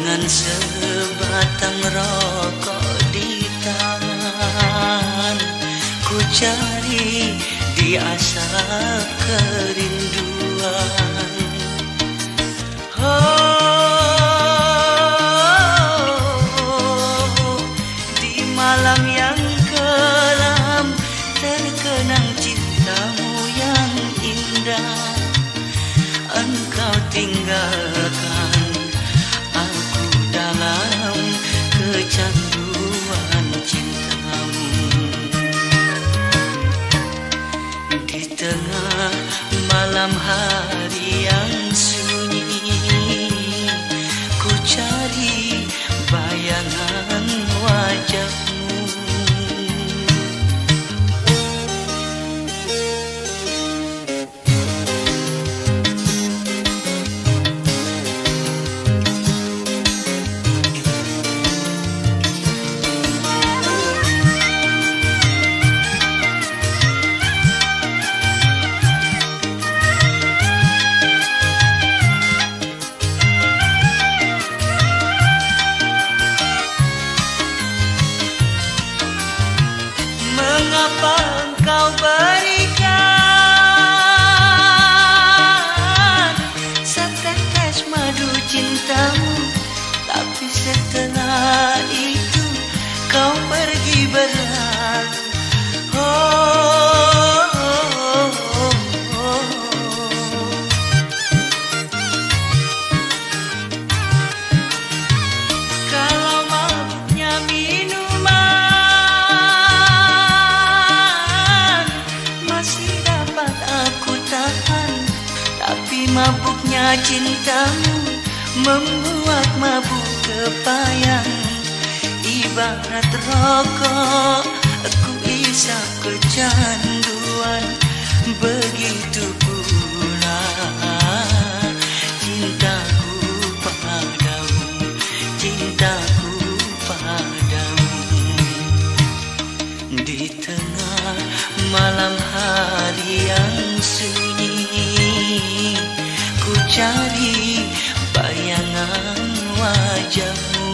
dengan sebatang rokok di tangan, ku cari di asap kerinduan. Oh, di malam yang kelam terkenang cintamu yang indah. Engkau tinggalkan aku dalam kecanduan cintamu. Di tengah malam hari yang sunyi, ku cari bayangan wajahmu. Mengapa engkau berikan setetes madu cintamu, tapi setelah itu kau pergi berlalu. Kalau mabuknya minuman masih dapat aku tahan, tapi mabuknya cintamu membuat mabuk kepayang. Ibarat rokok, aku isap kecanduan. Begitu pula cintaku padamu, cintaku padamu. Di tengah malam hari yang sunyi, ku cari bayangan wajahmu.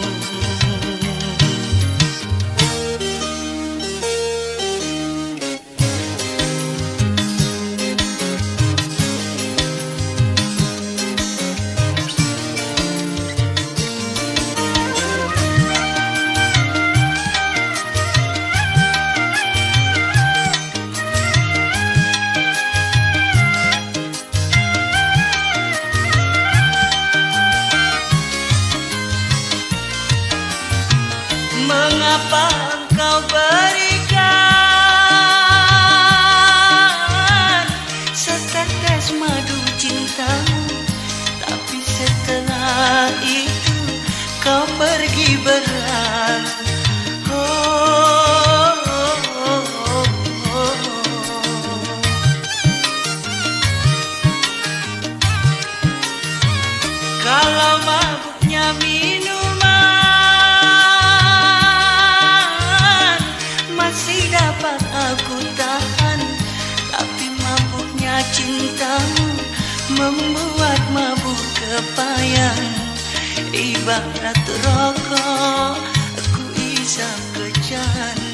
Mengapa engkau berikan setetes madu cintamu, tapi setelah itu kau pergi berlalu. Kalau mabuknya minuman masih dapat aku tahan, tapi mabuknya cintamu membuat mabuk kepayang. Ibarat rokok, aku isap kecanduan.